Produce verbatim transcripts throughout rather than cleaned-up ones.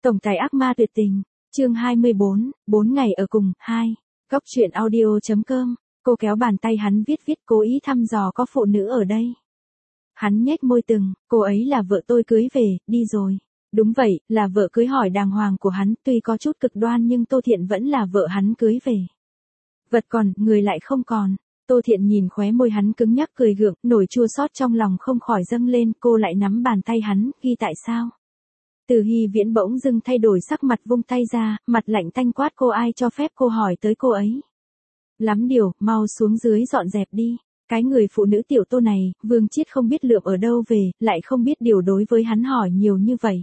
Tổng tài ác ma tuyệt tình, chương hai mươi bốn, bốn ngày ở cùng, hai. Góc truyện audio.com, cô kéo bàn tay hắn viết viết cố ý thăm dò có phụ nữ ở đây. Hắn nhếch môi từng, cô ấy là vợ tôi cưới về, đi rồi. Đúng vậy, là vợ cưới hỏi đàng hoàng của hắn, tuy có chút cực đoan nhưng Tô Thiện vẫn là vợ hắn cưới về. Vật còn, người lại không còn. Tô Thiện nhìn khóe môi hắn cứng nhắc cười gượng, nổi chua xót trong lòng không khỏi dâng lên, cô lại nắm bàn tay hắn, ghi tại sao? Từ Hy Viễn bỗng dưng thay đổi sắc mặt vung tay ra, mặt lạnh tanh quát cô ai cho phép cô hỏi tới cô ấy. Lắm điều, mau xuống dưới dọn dẹp đi. Cái người phụ nữ tiểu Tô này, Vương Chiết không biết lượm ở đâu về, lại không biết điều đối với hắn hỏi nhiều như vậy.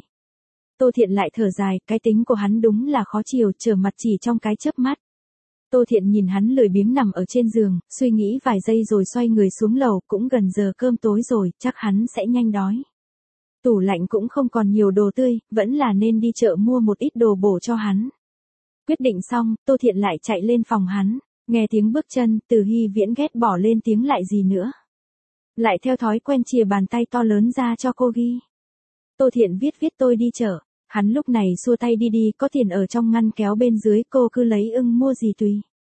Tô Thiện lại thở dài, cái tính của hắn đúng là khó chiều, trở mặt chỉ trong cái chớp mắt. Tô Thiện nhìn hắn lười biếng nằm ở trên giường, suy nghĩ vài giây rồi xoay người xuống lầu, cũng gần giờ cơm tối rồi, chắc hắn sẽ nhanh đói. Tủ lạnh cũng không còn nhiều đồ tươi, vẫn là nên đi chợ mua một ít đồ bổ cho hắn. Quyết định xong, Tô Thiện lại chạy lên phòng hắn, nghe tiếng bước chân, Từ Hy Viễn ghét bỏ lên tiếng lại gì nữa. Lại theo thói quen chìa bàn tay to lớn ra cho cô ghi. Tô Thiện viết viết tôi đi chợ, hắn lúc này xua tay đi đi, có tiền ở trong ngăn kéo bên dưới, cô cứ lấy ưng mua gì tùy.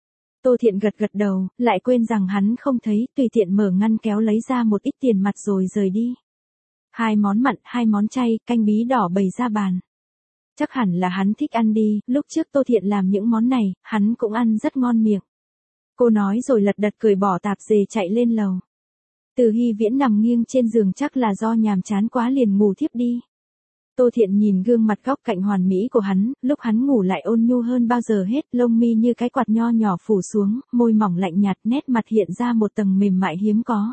Tô Thiện gật gật đầu, lại quên rằng hắn không thấy, tùy tiện mở ngăn kéo lấy ra một ít tiền mặt rồi rời đi. Hai món mặn, hai món chay, canh bí đỏ bày ra bàn. Chắc hẳn là hắn thích ăn đi, lúc trước Tô Thiện làm những món này, hắn cũng ăn rất ngon miệng. Cô nói rồi lật đật cười bỏ tạp dề chạy lên lầu. Từ Hy Viễn nằm nghiêng trên giường chắc là do nhàm chán quá liền ngủ thiếp đi. Tô Thiện nhìn gương mặt góc cạnh hoàn mỹ của hắn, lúc hắn ngủ lại ôn nhu hơn bao giờ hết, lông mi như cái quạt nho nhỏ phủ xuống, môi mỏng lạnh nhạt, nét mặt hiện ra một tầng mềm mại hiếm có.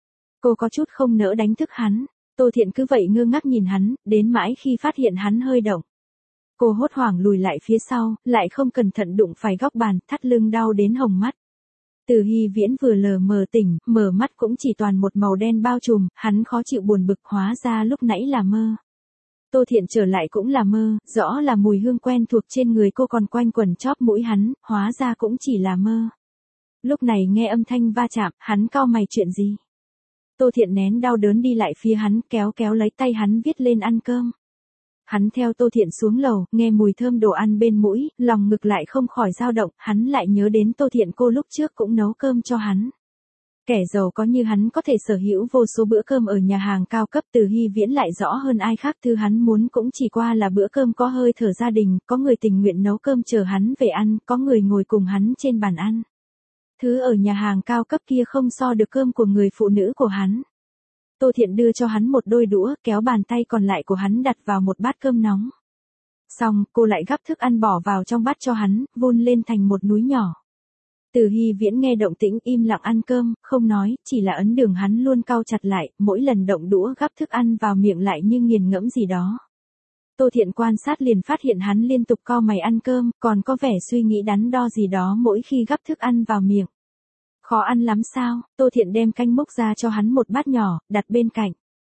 Cô có chút không nỡ đánh thức hắn. Tô Thiện cứ vậy ngơ ngác nhìn hắn, đến mãi khi phát hiện hắn hơi động. Cô hốt hoảng lùi lại phía sau, lại không cẩn thận đụng phải góc bàn, thắt lưng đau đến hồng mắt. Từ Hy Viễn vừa lờ mờ tỉnh, mở mắt cũng chỉ toàn một màu đen bao trùm, hắn khó chịu buồn bực, hóa ra lúc nãy là mơ. Tô Thiện trở lại cũng là mơ, rõ là mùi hương quen thuộc trên người cô còn quanh quẩn chóp mũi hắn, hóa ra cũng chỉ là mơ. Lúc này nghe âm thanh va chạm, hắn cau mày chuyện gì? Tô Thiện nén đau đớn đi lại phía hắn, kéo kéo lấy tay hắn viết lên ăn cơm. Hắn theo Tô Thiện xuống lầu, nghe mùi thơm đồ ăn bên mũi, lòng ngực lại không khỏi dao động, hắn lại nhớ đến Tô Thiện cô lúc trước cũng nấu cơm cho hắn. Kẻ giàu có như hắn có thể sở hữu vô số bữa cơm ở nhà hàng cao cấp, Từ Hy Viễn lại rõ hơn ai khác thứ hắn muốn cũng chỉ qua là bữa cơm có hơi thở gia đình, có người tình nguyện nấu cơm chờ hắn về ăn, có người ngồi cùng hắn trên bàn ăn. Thứ ở nhà hàng cao cấp kia không so được cơm của người phụ nữ của hắn. Tô Thiện đưa cho hắn một đôi đũa, kéo bàn tay còn lại của hắn đặt vào một bát cơm nóng. Xong, cô lại gắp thức ăn bỏ vào trong bát cho hắn, vun lên thành một núi nhỏ. Từ Hy Viễn nghe động tĩnh im lặng ăn cơm, không nói, chỉ là ấn đường hắn luôn cau chặt lại, mỗi lần động đũa gắp thức ăn vào miệng lại như nghiền ngẫm gì đó. Tô Thiện quan sát liền phát hiện hắn liên tục cau mày ăn cơm, còn có vẻ suy nghĩ đắn đo gì đó mỗi khi gắp thức ăn vào miệng. Khó ăn lắm sao? Tô Thiện đem canh múc ra cho hắn một bát nhỏ, đặt bên cạnh.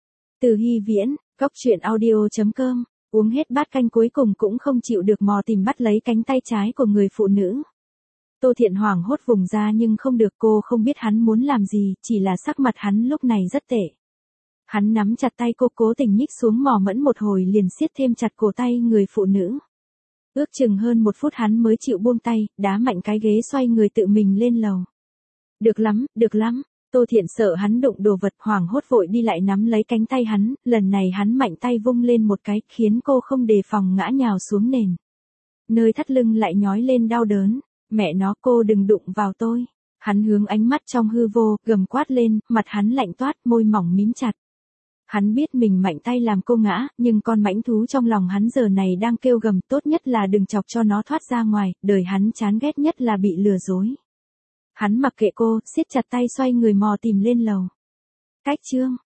Từ Hy Viễn, góc truyện audio.com, uống hết bát canh cuối cùng cũng không chịu được mò tìm bắt lấy cánh tay trái của người phụ nữ. Tô Thiện hoảng hốt vùng ra nhưng không được, cô không biết hắn muốn làm gì, chỉ là sắc mặt hắn lúc này rất tệ. Hắn nắm chặt tay cô cố tình nhích xuống mò mẫm một hồi liền siết thêm chặt cổ tay người phụ nữ. Ước chừng hơn một phút hắn mới chịu buông tay, đá mạnh cái ghế xoay người tự mình lên lầu. Được lắm, được lắm. Tô Thiện sợ hắn đụng đồ vật, hoảng hốt vội đi lại nắm lấy cánh tay hắn, lần này hắn mạnh tay vung lên một cái, khiến cô không đề phòng ngã nhào xuống nền. Nơi thắt lưng lại nhói lên đau đớn. Mẹ nó, cô đừng đụng vào tôi. Hắn hướng ánh mắt trong hư vô, gầm quát lên, mặt hắn lạnh toát, môi mỏng mím chặt. Hắn biết mình mạnh tay làm cô ngã, nhưng con mãnh thú trong lòng hắn giờ này đang kêu gầm, tốt nhất là đừng chọc cho nó thoát ra ngoài, đời hắn chán ghét nhất là bị lừa dối. Hắn mặc kệ cô, siết chặt tay xoay người mò tìm lên lầu. Cách chương.